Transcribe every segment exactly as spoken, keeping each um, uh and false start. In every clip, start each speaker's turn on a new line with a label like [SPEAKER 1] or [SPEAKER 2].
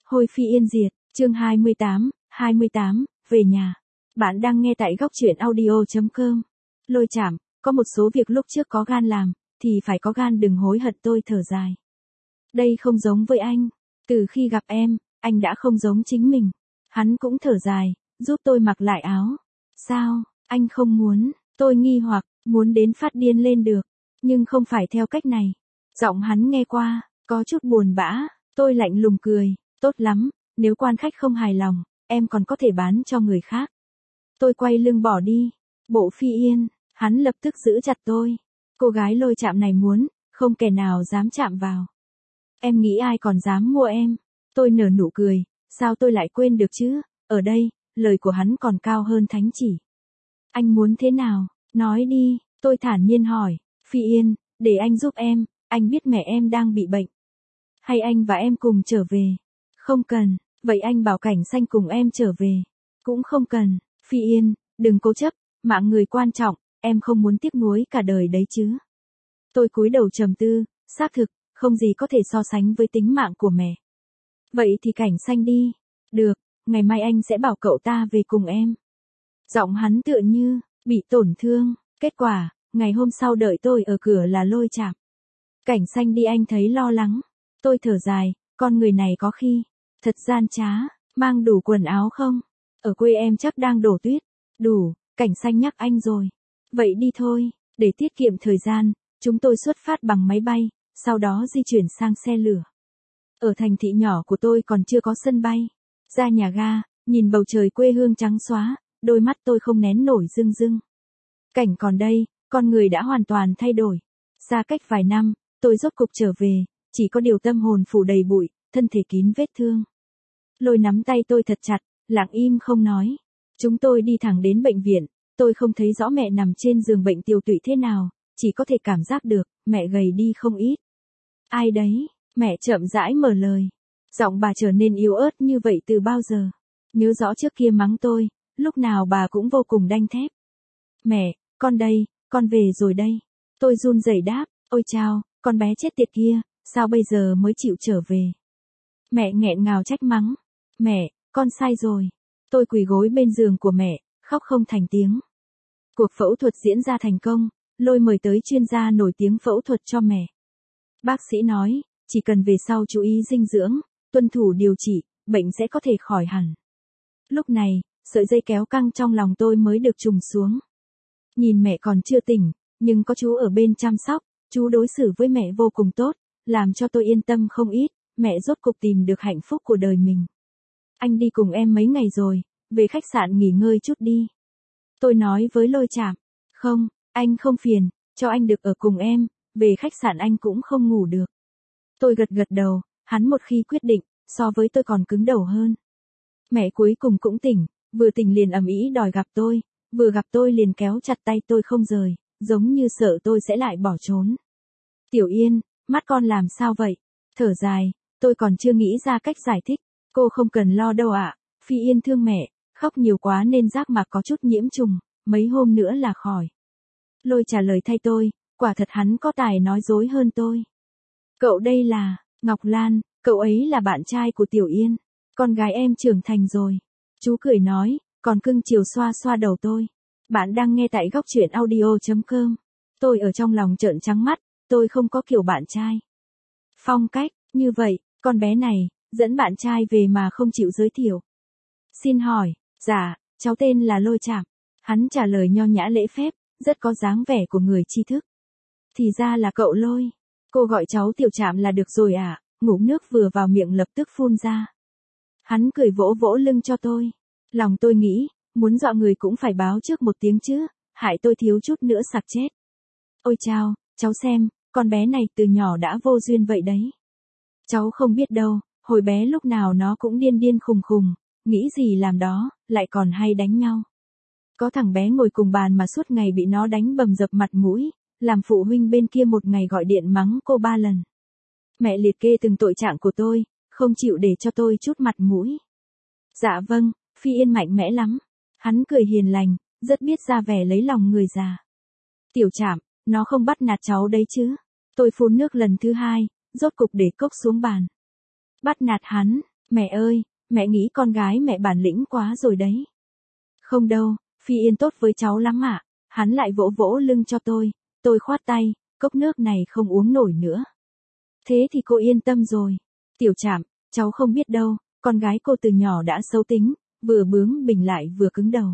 [SPEAKER 1] Hôi Phi Yên diệt, chương hai mươi tám, hai mươi tám, về nhà. Bạn đang nghe tại góc truyện audio chấm com. Lôi Chạm, có một số việc lúc trước có gan làm, thì phải có gan đừng hối hận. Tôi thở dài. Đây không giống với anh. Từ khi gặp em, anh đã không giống chính mình. Hắn cũng thở dài, giúp tôi mặc lại áo. Sao, anh không muốn? Tôi nghi hoặc, muốn đến phát điên lên được. Nhưng không phải theo cách này. Giọng hắn nghe qua, có chút buồn bã. Tôi lạnh lùng cười. Tốt lắm, nếu quan khách không hài lòng, em còn có thể bán cho người khác. Tôi quay lưng bỏ đi. Bộ Phi Yên, hắn lập tức giữ chặt tôi. Cô gái Lôi Chạm này muốn, không kẻ nào dám chạm vào. Em nghĩ ai còn dám mua em? Tôi nở nụ cười, sao tôi lại quên được chứ? Ở đây, lời của hắn còn cao hơn thánh chỉ. Anh muốn thế nào? Nói đi, tôi thản nhiên hỏi. Phi Yên, để anh giúp em, anh biết mẹ em đang bị bệnh. Hay anh và em cùng trở về? Không cần, vậy anh bảo Cảnh Xanh cùng em trở về. Cũng không cần, Phi Yên, đừng cố chấp, mạng người quan trọng, em không muốn tiếc nuối cả đời đấy chứ. Tôi cúi đầu trầm tư, xác thực, không gì có thể so sánh với tính mạng của mẹ. Vậy thì Cảnh Xanh đi. Được, ngày mai anh sẽ bảo cậu ta về cùng em. Giọng hắn tựa như, bị tổn thương. Kết quả, ngày hôm sau đợi tôi ở cửa là Lôi Chạm. Cảnh Xanh đi anh thấy lo lắng. Tôi thở dài, con người này có khi, thật gian trá, mang đủ quần áo không? Ở quê em chắc đang đổ tuyết. Đủ, Cảnh Xanh nhắc anh rồi. Vậy đi thôi, để tiết kiệm thời gian, chúng tôi xuất phát bằng máy bay, sau đó di chuyển sang xe lửa. Ở thành thị nhỏ của tôi còn chưa có sân bay. Ra nhà ga, nhìn bầu trời quê hương trắng xóa, đôi mắt tôi không nén nổi rưng rưng. Cảnh còn đây, con người đã hoàn toàn thay đổi. Xa cách vài năm, tôi rốt cục trở về, chỉ có điều tâm hồn phủ đầy bụi, thân thể kín vết thương. Lôi nắm tay tôi thật chặt, lặng im không nói. Chúng tôi đi thẳng đến bệnh viện, tôi không thấy rõ mẹ nằm trên giường bệnh tiều tụy thế nào, chỉ có thể cảm giác được, mẹ gầy đi không ít. Ai đấy? Mẹ chậm rãi mở lời. Giọng bà trở nên yếu ớt như vậy từ bao giờ? Nhớ rõ trước kia mắng tôi, lúc nào bà cũng vô cùng đanh thép. Mẹ, con đây, con về rồi đây. Tôi run rẩy đáp, ôi chao, con bé chết tiệt kia, sao bây giờ mới chịu trở về? Mẹ nghẹn ngào trách mắng. Mẹ, con sai rồi. Tôi quỳ gối bên giường của mẹ, khóc không thành tiếng. Cuộc phẫu thuật diễn ra thành công, Lôi mời tới chuyên gia nổi tiếng phẫu thuật cho mẹ. Bác sĩ nói, chỉ cần về sau chú ý dinh dưỡng, tuân thủ điều trị, bệnh sẽ có thể khỏi hẳn. Lúc này, sợi dây kéo căng trong lòng tôi mới được trùng xuống. Nhìn mẹ còn chưa tỉnh, nhưng có chú ở bên chăm sóc, chú đối xử với mẹ vô cùng tốt, làm cho tôi yên tâm không ít, mẹ rốt cục tìm được hạnh phúc của đời mình. Anh đi cùng em mấy ngày rồi, về khách sạn nghỉ ngơi chút đi. Tôi nói với Lôi Chạm, không, anh không phiền, cho anh được ở cùng em, về khách sạn anh cũng không ngủ được. Tôi gật gật đầu, hắn một khi quyết định, so với tôi còn cứng đầu hơn. Mẹ cuối cùng cũng tỉnh, vừa tỉnh liền ầm ĩ đòi gặp tôi, vừa gặp tôi liền kéo chặt tay tôi không rời, giống như sợ tôi sẽ lại bỏ trốn. Tiểu Yên, mắt con làm sao vậy? Thở dài, tôi còn chưa nghĩ ra cách giải thích. Cô không cần lo đâu ạ, Phi Yên thương mẹ, khóc nhiều quá nên giác mạc có chút nhiễm trùng, mấy hôm nữa là khỏi. Lôi trả lời thay tôi, quả thật hắn có tài nói dối hơn tôi. Cậu đây là, Ngọc Lan, cậu ấy là bạn trai của Tiểu Yên, con gái em trưởng thành rồi. Chú cười nói, còn cưng chiều xoa xoa đầu tôi. Bạn đang nghe tại góc truyện audio chấm com. Tôi ở trong lòng trợn trắng mắt, tôi không có kiểu bạn trai. Phong cách, như vậy, con bé này, dẫn bạn trai về mà không chịu giới thiệu. Xin hỏi, dạ, cháu tên là Lôi Chạm. Hắn trả lời nho nhã lễ phép, rất có dáng vẻ của người tri thức. Thì ra là cậu Lôi. Cô gọi cháu Tiểu Chạm là được rồi à, ngụm nước vừa vào miệng lập tức phun ra. Hắn cười vỗ vỗ lưng cho tôi. Lòng tôi nghĩ, muốn dọa người cũng phải báo trước một tiếng chứ, hại tôi thiếu chút nữa sặc chết. Ôi chao, cháu xem, con bé này từ nhỏ đã vô duyên vậy đấy. Cháu không biết đâu, hồi bé lúc nào nó cũng điên điên khùng khùng, nghĩ gì làm đó, lại còn hay đánh nhau. Có thằng bé ngồi cùng bàn mà suốt ngày bị nó đánh bầm dập mặt mũi, làm phụ huynh bên kia một ngày gọi điện mắng cô ba lần. Mẹ liệt kê từng tội trạng của tôi, không chịu để cho tôi chút mặt mũi. Dạ vâng, Phi Yên mạnh mẽ lắm. Hắn cười hiền lành, rất biết ra vẻ lấy lòng người già. Tiểu Chạm, nó không bắt nạt cháu đấy chứ. Tôi phun nước lần thứ hai, rốt cục để cốc xuống bàn. Bắt nạt hắn, Mẹ ơi, mẹ nghĩ con gái mẹ bản lĩnh quá rồi đấy. Không đâu, Phi Yên tốt với cháu lắm ạ. Hắn lại vỗ vỗ lưng cho tôi, tôi khoát tay, cốc nước này không uống nổi nữa. Thế thì cô yên tâm rồi. Tiểu Trạm, cháu không biết đâu, con gái cô từ nhỏ đã xấu tính, vừa bướng bỉnh lại vừa cứng đầu.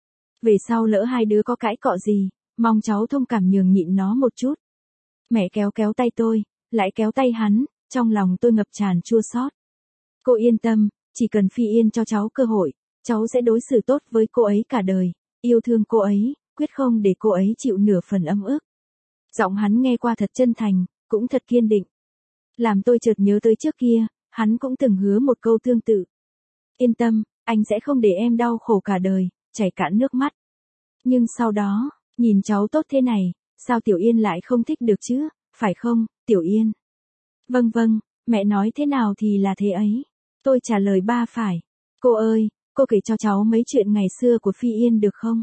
[SPEAKER 1] Về sau lỡ hai đứa có cãi cọ gì, mong cháu thông cảm nhường nhịn nó một chút. Mẹ kéo kéo tay tôi, lại kéo tay hắn, trong lòng tôi ngập tràn chua xót. Cô yên tâm, chỉ cần Phi Yên cho cháu cơ hội, cháu sẽ đối xử tốt với cô ấy cả đời, yêu thương cô ấy, quyết không để cô ấy chịu nửa phần âm ức. Giọng hắn nghe qua thật chân thành, cũng thật kiên định. Làm tôi chợt nhớ tới trước kia, hắn cũng từng hứa một câu tương tự. Yên tâm, anh sẽ không để em đau khổ cả đời, chảy cạn nước mắt. Nhưng sau đó, nhìn cháu tốt thế này, sao Tiểu Yên lại không thích được chứ, phải không, Tiểu Yên? Vâng vâng, mẹ nói thế nào thì là thế ấy. Tôi trả lời ba phải. Cô ơi, cô kể cho cháu mấy chuyện ngày xưa của Phi Yên được không?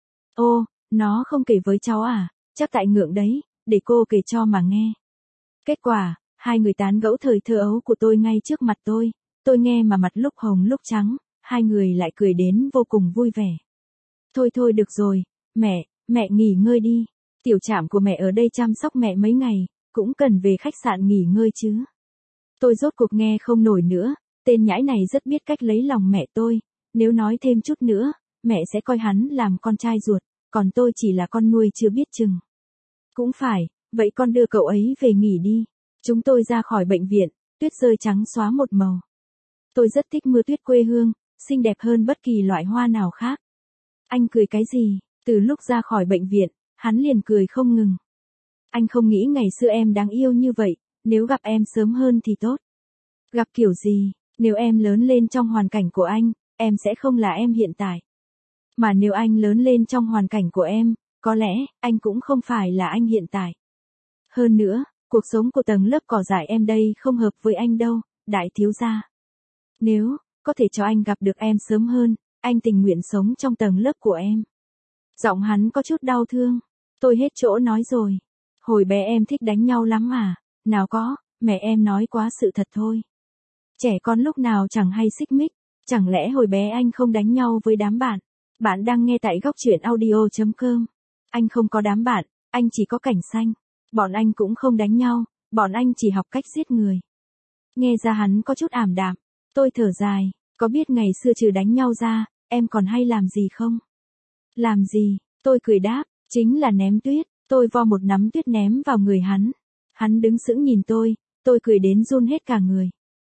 [SPEAKER 1] Ô, nó không kể với cháu à, chắc tại ngượng đấy, để cô kể cho mà nghe. Kết quả, hai người tán gẫu thời thơ ấu của tôi ngay trước mặt tôi, tôi nghe mà mặt lúc hồng lúc trắng, hai người lại cười đến vô cùng vui vẻ. Thôi thôi được rồi, mẹ, mẹ nghỉ ngơi đi. Tiểu Trạm của mẹ ở đây chăm sóc mẹ mấy ngày, cũng cần về khách sạn nghỉ ngơi chứ. Tôi rốt cuộc nghe không nổi nữa, tên nhãi này rất biết cách lấy lòng mẹ tôi, nếu nói thêm chút nữa, mẹ sẽ coi hắn làm con trai ruột, còn tôi chỉ là con nuôi chưa biết chừng. Cũng phải, vậy con đưa cậu ấy về nghỉ đi. Chúng tôi ra khỏi bệnh viện, tuyết rơi trắng xóa một màu. Tôi rất thích mưa tuyết quê hương, xinh đẹp hơn bất kỳ loại hoa nào khác. Anh cười cái gì? Từ lúc ra khỏi bệnh viện, hắn liền cười không ngừng. Anh không nghĩ ngày xưa em đáng yêu như vậy, nếu gặp em sớm hơn thì tốt. Gặp kiểu gì, nếu em lớn lên trong hoàn cảnh của anh, em sẽ không là em hiện tại. Mà nếu anh lớn lên trong hoàn cảnh của em, có lẽ, anh cũng không phải là anh hiện tại. Hơn nữa, cuộc sống của tầng lớp cỏ dại em đây không hợp với anh đâu, đại thiếu gia. Nếu, có thể cho anh gặp được em sớm hơn, anh tình nguyện sống trong tầng lớp của em. Giọng hắn có chút đau thương. Tôi hết chỗ nói rồi. Hồi bé em thích đánh nhau lắm mà. Nào có, mẹ em nói quá sự thật thôi. Trẻ con lúc nào chẳng hay xích mích. Chẳng lẽ hồi bé anh không đánh nhau với đám bạn? Bạn đang nghe tại góc truyện audio chấm com. Anh không có đám bạn, anh chỉ có cảnh xanh. Bọn anh cũng không đánh nhau, bọn anh chỉ học cách giết người. Nghe ra hắn có chút ảm đạm. Tôi thở dài, có biết ngày xưa trừ đánh nhau ra, em còn hay làm gì không? Làm gì? Tôi cười đáp, chính là ném tuyết. Tôi vo một nắm tuyết ném vào người hắn. Hắn đứng sững nhìn tôi, tôi cười đến run hết cả người.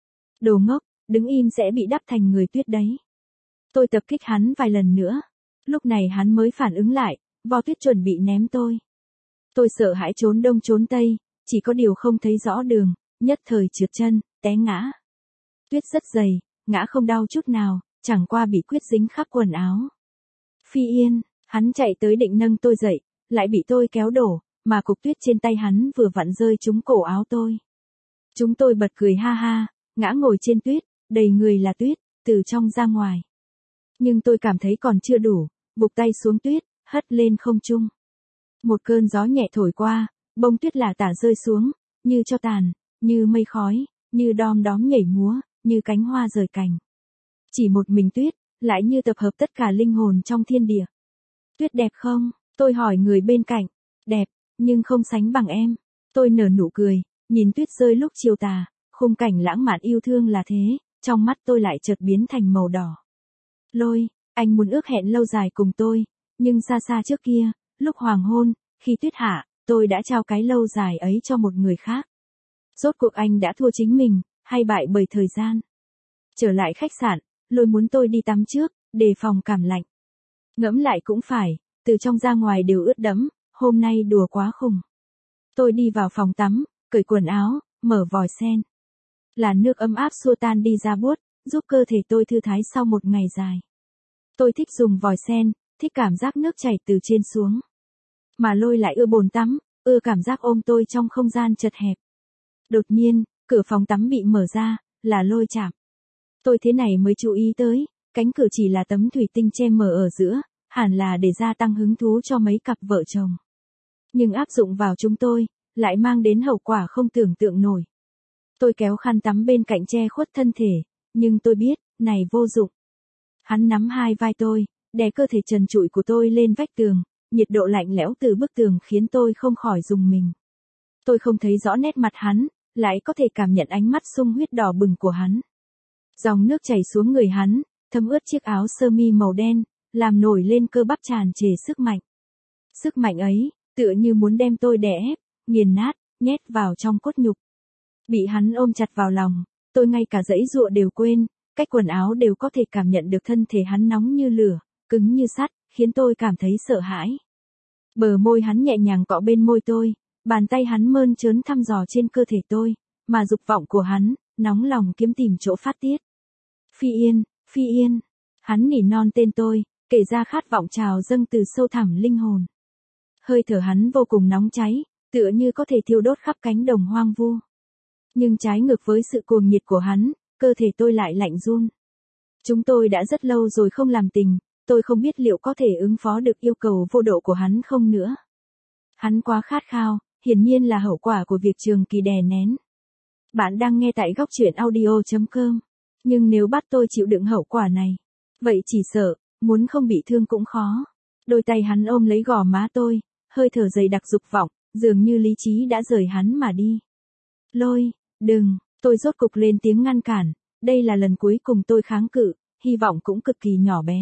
[SPEAKER 1] Đồ ngốc, đứng im sẽ bị đắp thành người tuyết đấy. Tôi tập kích hắn vài lần nữa. Lúc này hắn mới phản ứng lại, vo tuyết chuẩn bị ném tôi. Tôi sợ hãi trốn đông trốn tây, chỉ có điều không thấy rõ đường, nhất thời trượt chân, té ngã. Tuyết rất dày, ngã không đau chút nào, chẳng qua bị quyết dính khắp quần áo. Phi Yên, hắn chạy tới định nâng tôi dậy, lại bị tôi kéo đổ, mà cục tuyết trên tay hắn vừa vặn rơi trúng cổ áo tôi. Chúng tôi bật cười ha ha, ngã ngồi trên tuyết, đầy người là tuyết, từ trong ra ngoài. Nhưng tôi cảm thấy còn chưa đủ, buộc tay xuống tuyết, hất lên không trung. Một cơn gió nhẹ thổi qua, bông tuyết lả tả rơi xuống, như tro tàn, như mây khói, như đom đóm nhảy múa, như cánh hoa rời cành. Chỉ một mình tuyết, lại như tập hợp tất cả linh hồn trong thiên địa. Tuyết đẹp không? Tôi hỏi người bên cạnh. Đẹp, nhưng không sánh bằng em. Tôi nở nụ cười, nhìn tuyết rơi lúc chiều tà, khung cảnh lãng mạn yêu thương là thế, trong mắt tôi lại chợt biến thành màu đỏ. Lôi, anh muốn ước hẹn lâu dài cùng tôi, nhưng xa xa trước kia, lúc hoàng hôn, khi tuyết hạ, tôi đã trao cái lâu dài ấy cho một người khác. Rốt cuộc anh đã thua chính mình, hay bại bởi thời gian. Trở lại khách sạn, Lôi muốn tôi đi tắm trước, đề phòng cảm lạnh. Ngẫm lại cũng phải, từ trong ra ngoài đều ướt đẫm, hôm nay đùa quá khùng. Tôi đi vào phòng tắm, cởi quần áo, mở vòi sen. Là nước ấm áp xua tan đi da buốt, giúp cơ thể tôi thư thái sau một ngày dài. Tôi thích dùng vòi sen, thích cảm giác nước chảy từ trên xuống. Mà Lôi lại ưa bồn tắm, ưa cảm giác ôm tôi trong không gian chật hẹp. Đột nhiên, cửa phòng tắm bị mở ra, là Lôi Trạm. Tôi thế này mới chú ý tới, cánh cửa chỉ là tấm thủy tinh che mở ở giữa, hẳn là để gia tăng hứng thú cho mấy cặp vợ chồng. Nhưng áp dụng vào chúng tôi, lại mang đến hậu quả không tưởng tượng nổi. Tôi kéo khăn tắm bên cạnh che khuất thân thể, Nhưng tôi biết, này vô dụng. Hắn nắm hai vai tôi, đè cơ thể trần trụi của tôi lên vách tường, nhiệt độ lạnh lẽo từ bức tường khiến tôi không khỏi rùng mình. Tôi không thấy rõ nét mặt hắn, lại có thể cảm nhận ánh mắt sung huyết đỏ bừng của hắn. Dòng nước chảy xuống người hắn, thấm ướt chiếc áo sơ mi màu đen, làm nổi lên cơ bắp tràn trề sức mạnh. Sức mạnh ấy, tựa như muốn đem tôi đè ép, nghiền nát, nhét vào trong cốt nhục. Bị hắn ôm chặt vào lòng, tôi ngay cả giãy giụa đều quên, cách quần áo đều có thể cảm nhận được thân thể hắn nóng như lửa, cứng như sắt, khiến tôi cảm thấy sợ hãi. Bờ môi hắn nhẹ nhàng cọ bên môi tôi, bàn tay hắn mơn trớn thăm dò trên cơ thể tôi, mà dục vọng của hắn, nóng lòng kiếm tìm chỗ phát tiết. Phi Yên, Phi Yên, hắn nỉ non tên tôi, kể ra khát vọng trào dâng từ sâu thẳm linh hồn. Hơi thở hắn vô cùng nóng cháy, tựa như có thể thiêu đốt khắp cánh đồng hoang vu. Nhưng trái ngược với sự cuồng nhiệt của hắn, cơ thể tôi lại lạnh run. Chúng tôi đã rất lâu rồi không làm tình, tôi không biết liệu có thể ứng phó được yêu cầu vô độ của hắn không nữa. Hắn quá khát khao, hiển nhiên là hậu quả của việc trường kỳ đè nén. Bạn đang nghe tại góc truyện audio chấm com. Nhưng nếu bắt tôi chịu đựng hậu quả này, vậy chỉ sợ, muốn không bị thương cũng khó. Đôi tay hắn ôm lấy gò má tôi, hơi thở dày đặc dục vọng, dường như lý trí đã rời hắn mà đi. Lôi, đừng, tôi rốt cục lên tiếng ngăn cản, đây là lần cuối cùng tôi kháng cự, hy vọng cũng cực kỳ nhỏ bé.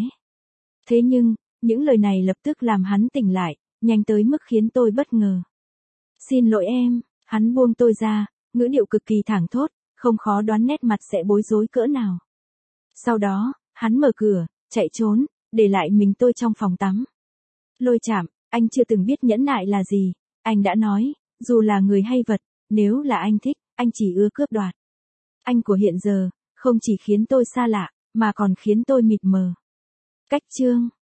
[SPEAKER 1] Thế nhưng, những lời này lập tức làm hắn tỉnh lại, nhanh tới mức khiến tôi bất ngờ. Xin lỗi em, hắn buông tôi ra, ngữ điệu cực kỳ thẳng thốt, không khó đoán nét mặt sẽ bối rối cỡ nào. Sau đó, hắn mở cửa, chạy trốn, để lại mình tôi trong phòng tắm. Lôi Chạm, anh chưa từng biết nhẫn nại là gì, anh đã nói, dù là người hay vật, nếu là anh thích, anh chỉ ưa cướp đoạt. Anh của hiện giờ, không chỉ khiến tôi xa lạ, mà còn khiến tôi mịt mờ. Cách chương